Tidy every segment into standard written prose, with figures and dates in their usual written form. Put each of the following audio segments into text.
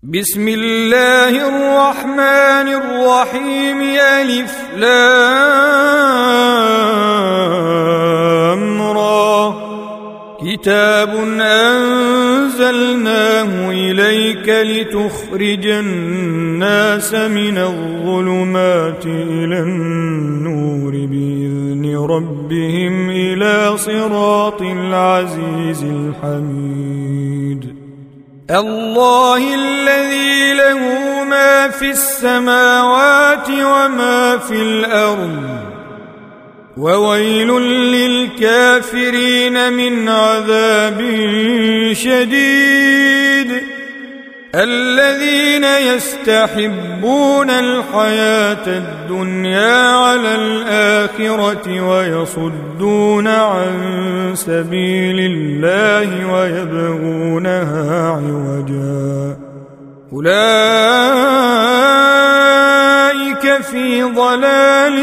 بسم الله الرحمن الرحيم. ألف لام را. كتاب أنزلناه إليك لتخرج الناس من الظلمات إلى النور بإذن ربهم إلى صراط العزيز الحميد. الله الذي له ما في السماوات وما في الأرض، وويل للكافرين من عذاب شديد. الذين يستحبون الحياة الدنيا على الآخرة ويصدون عن سبيل الله ويبغونها عوجا، أولئك في ضلال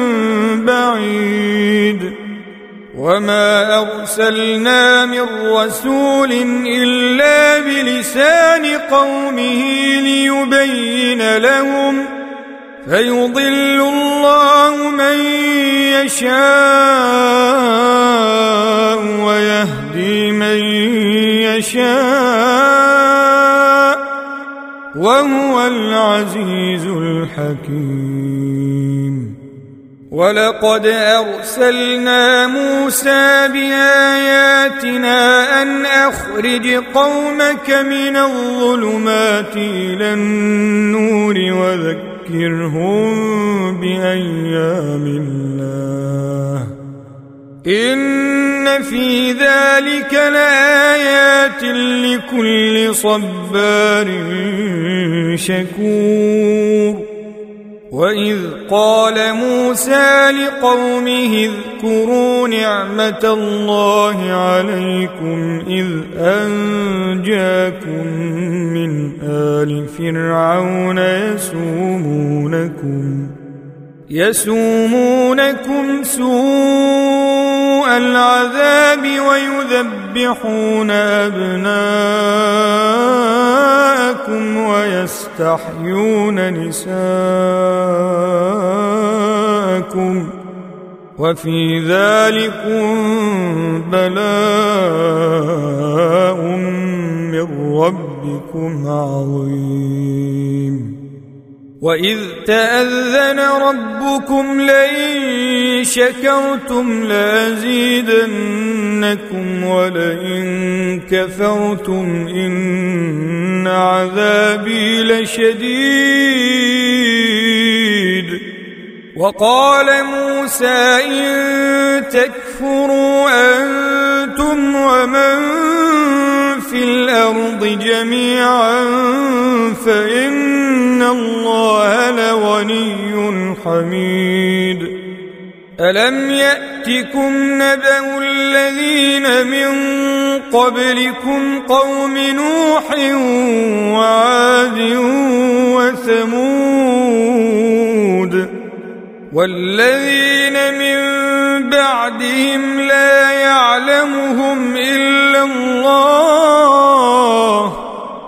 بعيد. وما أرسلنا من رسول إلا بلسان قومه ليبين لهم، فيضل الله من يشاء ويهدي من يشاء، وهو العزيز الحكيم. ولقد أرسلنا موسى بآياتنا أن أخرج قومك من الظلمات إلى النور وذكرهم بأيام الله، إن في ذلك لآيات لكل صبار شكور. وإذ قال موسى لقومه اذكروا نعمة الله عليكم إذ أنجاكم من آل فرعون يسومونكم سوء العذاب ويذبحون أبناءكم ويستحيون نساءكم، وفي ذلكم بلاء من ربكم عظيم. وإذ تأذن ربكم لئن شكرتم لأزيدنكم ولئن كفرتم إن عذابي لشديد. وقال موسى إن تكفروا أنتم ومن في الأرض جميعا فإن الله لغني حميد. ألم يأتكم نبأ الذين من قبلكم قوم نوح وعاد وثمود والذين من بعدهم لا يعلمهم إلا الله،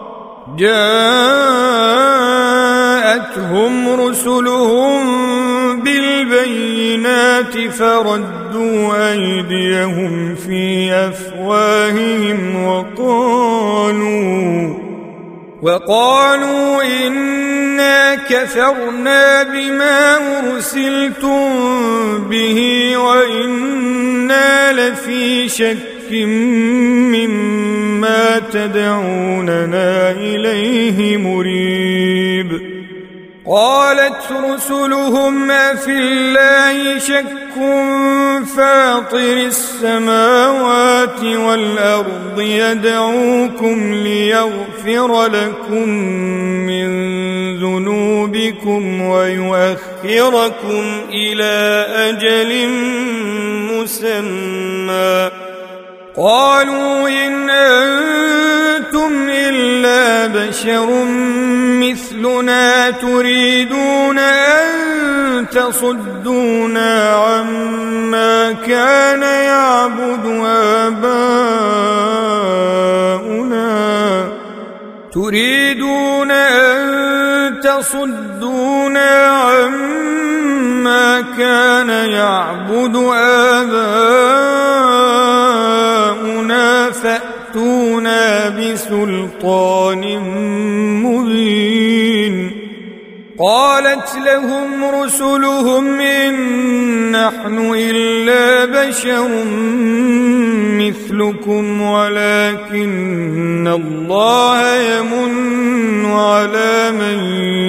جاءتهم رسلهم بالبينات فردوا أيديهم في أفواههم وقالوا إنا كفرنا بما أرسلتم به وإنا لفي شك مما تدعوننا إليه مريب. قالت رسلهم أفي الله شك فاطر السماوات والأرض يدعوكم ليغفر لكم من ذنوبكم ويؤخركم إلى أجل مسمى. قالوا إن أنتم إلا بشر مثلنا تريدون أن تصدونا عما كان يعبد آباؤنا تريدون أن تصدونا عما كان يعبد آباؤنا فأتونا بسلطان مبين. قالت لهم رسلهم إن نحن إلا بشر مثلكم ولكن الله يمن على من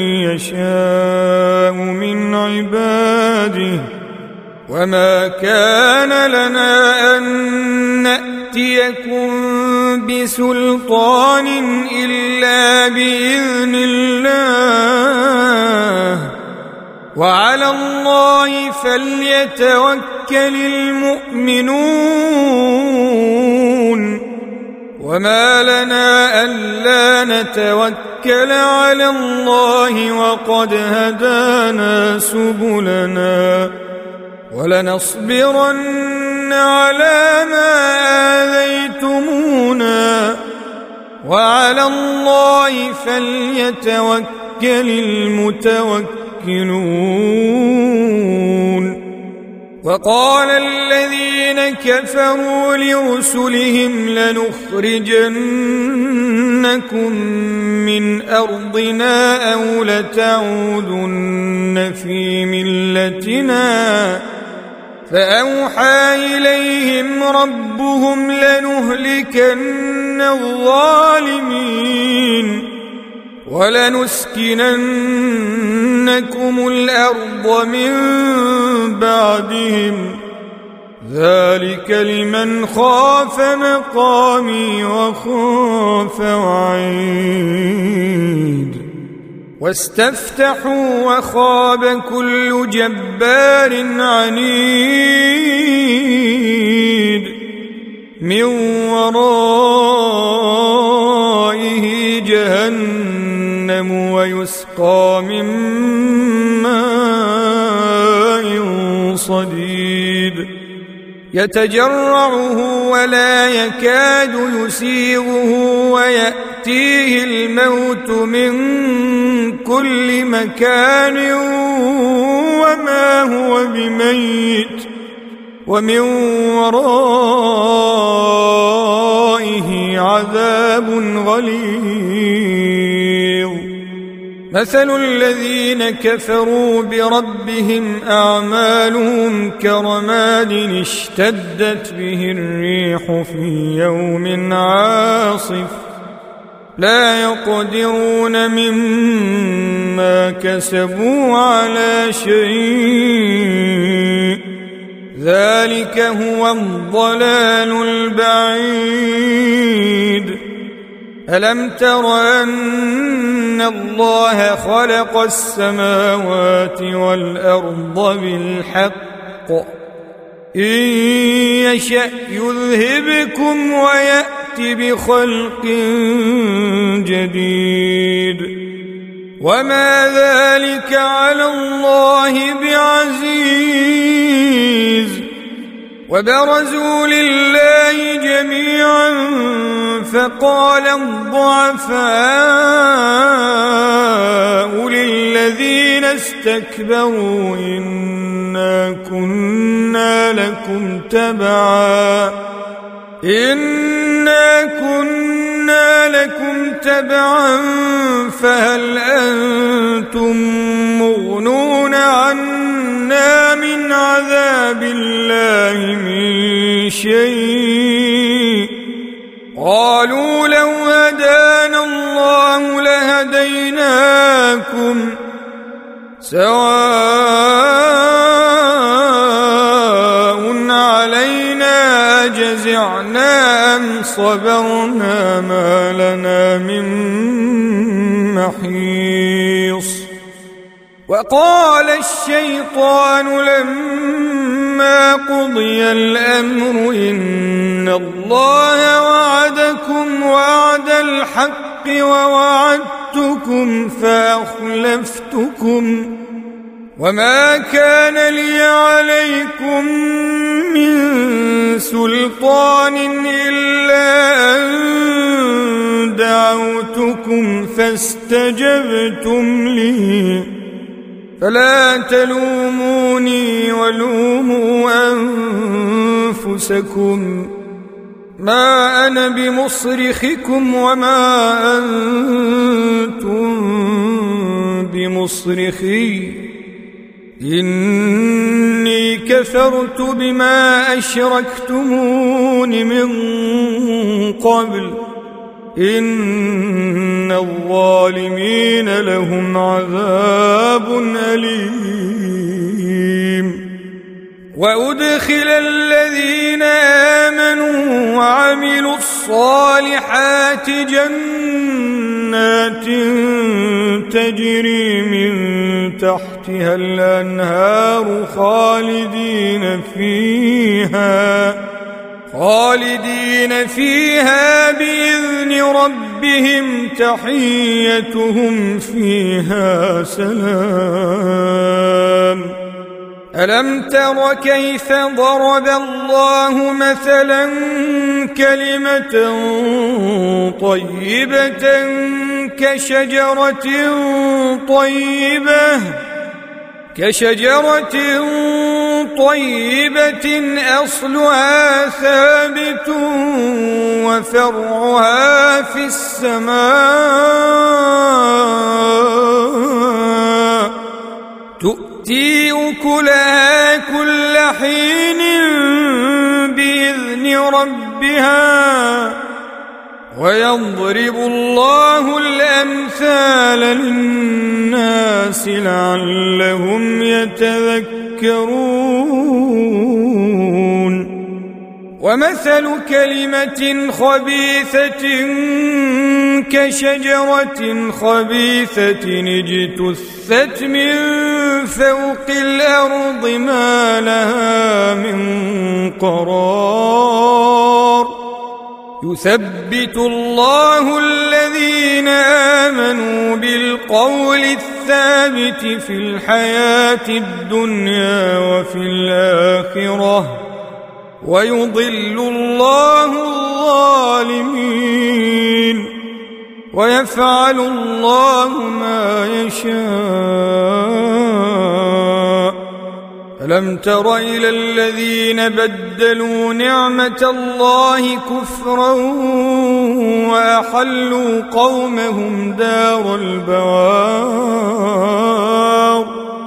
يشاء من عباده وما كان لنا أن نأتيكم بسلطان إلا بإذن الله وعلى الله فليتوكل المؤمنون. وما لنا ألا نتوكل على الله وقد هدانا سبلنا ولنصبرن على ما آذيتمونا وعلى الله فليتوكل المتوكلون. وقال الذين كفروا لرسلهم لنخرجنكم من أرضنا أو لتعودن في ملتنا فأوحى إليهم ربهم لنهلكن الظالمين ولنسكننكم الأرض من بعدهم ذلك لمن خاف مقامي وخاف وعيد. واستفتحوا وخاب كل جبار عنيد من ورائه جهنم ويسقى من ماء صديد يتجرعه ولا يكاد يسيغه ويأتيه الموت من كل مكان وما هو بميت ومن ورائه عذاب غليظ. مثل الذين كفروا بربهم أعمالهم كرماد اشتدت به الريح في يوم عاصف لا يقدرون مما كسبوا على شيء ذلك هو الضلال البعيد. ألم تر أن الله خلق السماوات والأرض بالحق إن يشأ يذهبكم ويأتي بخلق جديد وما ذلك على الله بعزيز. وبرزوا لله جميعا فقال الضعفاء للذين استكبروا إنا كنا لكم تبعا فهل أنتم مغنون عنا من عذاب الله من شيء قالوا لو هدانا الله لهديناكم سواء علينا أجزعنا أم صبرنا ما لنا من محيص. وقال الشيطان لما قضي الأمر إن الله وعدكم وعد الحق ووعدتكم فأخلفتكم وما كان لي عليكم من سلطان إلا أن دعوتكم فاستجبتم لي فلا تلوموني ولوموا أنفسكم ما أنا بمصرخكم وما أنتم بمصرخي إني كفرت بما أشركتمون من قبل إن الظالمين لهم عذاب أليم وأدخل الذين آمنوا وعملوا الصالحات جنات تجري من تحتها الأنهار خالدين فيها بإذن ربهم تحيتهم فيها سلام ألم تر كيف ضرب الله مثلا كلمة طيبة كشجرة طيبة أصلها ثابت وفرعها في السماء تؤتي أكلها كل حين بإذن ربها ويضرب الله الأمثال للناس لعلهم يتذكرون ومثل كلمة خبيثة كشجرة خبيثة اجتثت من فوق الأرض ما لها من قرار يثبت الله الذين آمنوا بالقول الثابت في الحياة الدنيا وفي الآخرة ويضل الله الظالمين ويفعل الله ما يشاء ألم تر إلى الذين بدلوا نعمة الله كفرا وأحلوا قومهم دار البوار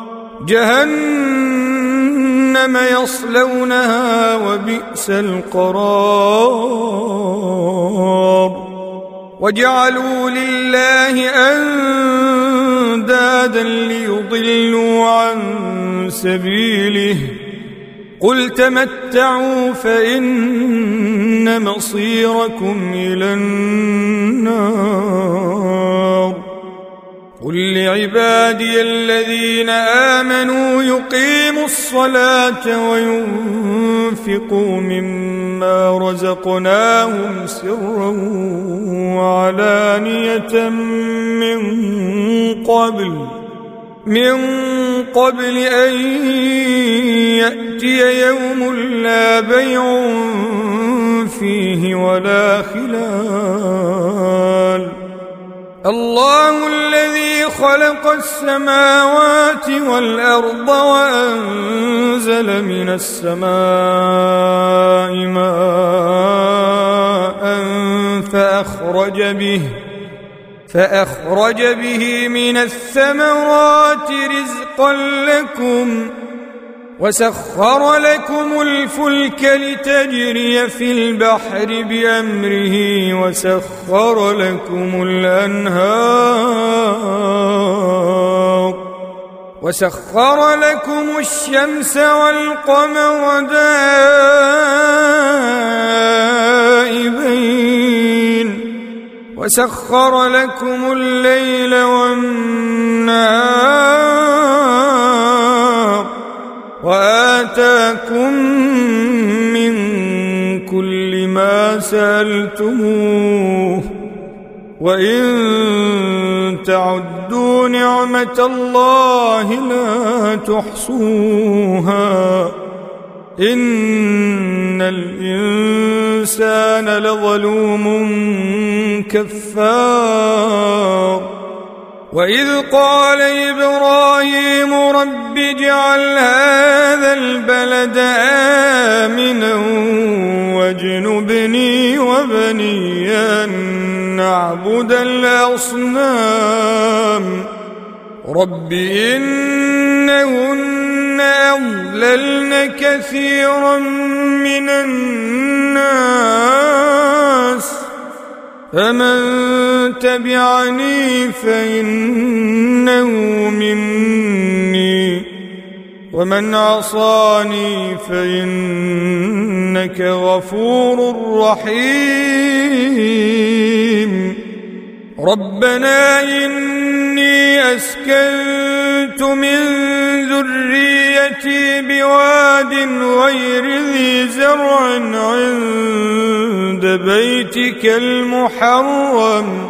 جهنم يصلونها وبئس القرار وجعلوا لله أندادا ليضلوا عن سبيله قل تمتعوا فإن مصيركم إلى النار قل لعبادي الذين آمنوا يقيموا الصلاة وينفقوا مما رزقناهم سرا وعلانية من قبل أن يأتي يوم لا بيع فيه ولا خلال الله الذي خلق السماوات والأرض وأنزل من السماء ماء فأخرج به من الثمرات رزقا لكم وسخر لكم الفلك لتجري في البحر بأمره وسخر لكم الأنهار وسخر لكم الشمس والقمر دائبين وسخر لكم الليل والنهار وآتاكم من كل ما سألتموه وإن تعدوا نعمة الله لا تحصوها إن الإنسان لظلوم كفار وإذ قال إبراهيم رب اجعل هذا البلد آمنا واجنبني وبني أن نعبد الأصنام رب إنهن أضللن كثيرا من الناس فمن تبعني فإنه مني ومن عصاني فإنك غفور رحيم ربنا إني أسكنت من ذريتي بواد غير ذي زرع عند بيتك المحرم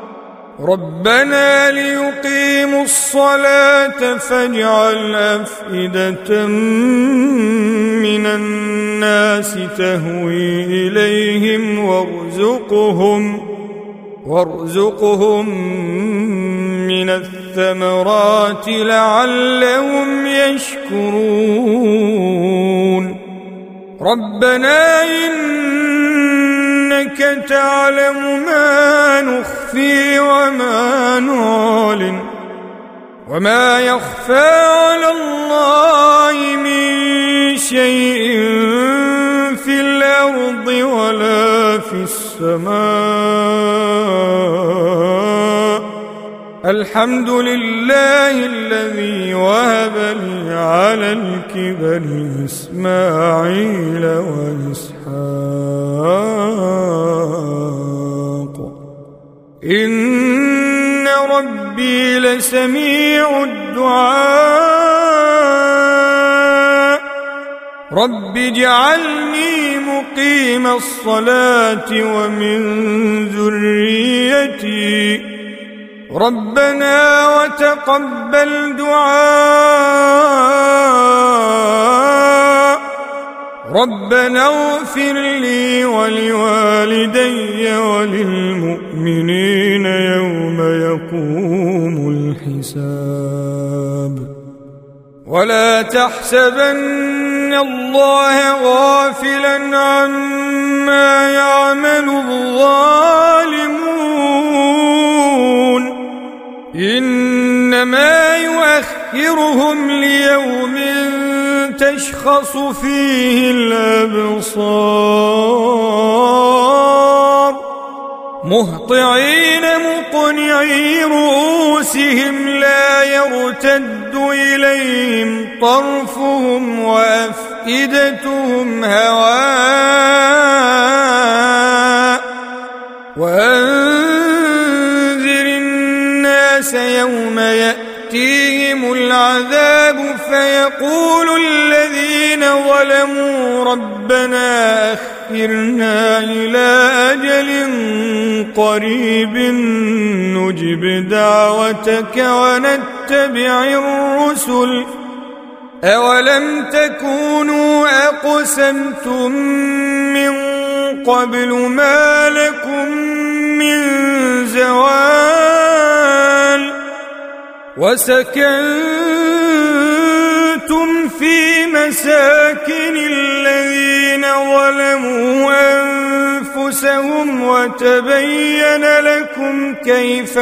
ربنا ليقيموا الصلاة فاجعل أفئدة من الناس تهوي إليهم وارزقهم من الثمرات لعلهم يشكرون ربنا إنك تعلم ما نخفي وما نعلن وما يخفى على الله من شيء في الأرض ولا في السماء الحمد لله الذي وهب لي على الكبر إسماعيل وإسحاق إن ربي لسميع الدعاء رب اجعلني مقيم الصلاة ومن ذريتي ربنا وتقبل دعاء ربنا اغفر لي ولوالدي وللمؤمنين يوم يقوم الحساب ولا تحسبن الله غافلا عما يعمل الظالمون إنما يؤخرهم ليوم تشخص فيه الأبصار مهطعين مقنعي رؤوسهم لا يرتد إليهم طرفهم وأفئدتهم هواء وأنذر الناس يوم يأتيهم العذاب فيقول الذين ظلموا ربنا أخرنا إلى أجل قريب نجب دعوتك ونتبع الرسل أولم تكونوا أقسمتم من قبل ما لكم من زوال وسكنتم في مساكن الذين ظلموا أنفسهم وتبين لكم كيف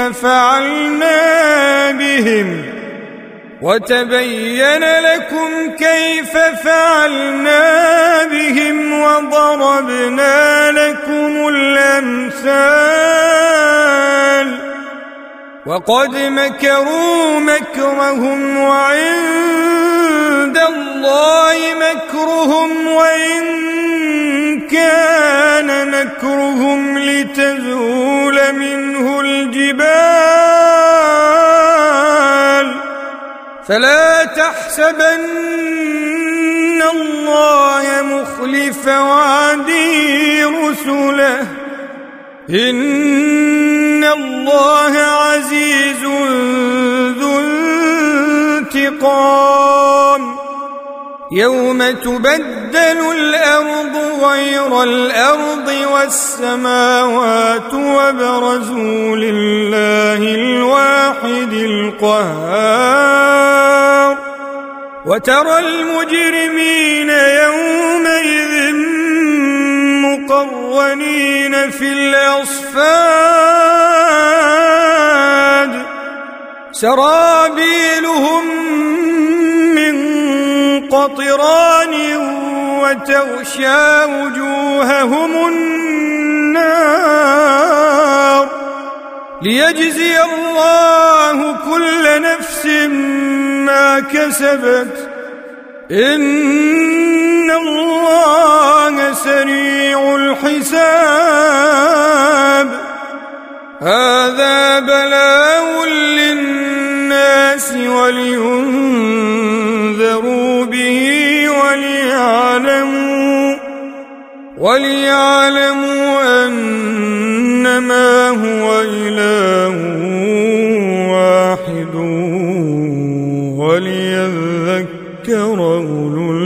فعلنا بهم وضربنا لكم الأمثال وقد مكروا مكرهم وعند الله مكرهم وإن كان مكرهم لتزول منه الجبال فلا تحسبن الله مخلف وعده رسله إن الله عزيز ذو انتقام يوم تبدل الأرض غير الأرض والسماوات وبرزوا لله الواحد القهار وترى المجرمين يومئذ مقرنين في الأصفاد سرابيلهم من قطران وتغشى وجوههم النار ليجزي الله كل نفس ما كسبت إن الله سريع الحساب هذا بلاغ للناس ولينذروا به وليعلموا أنما هو إله واحد وليذكر أولو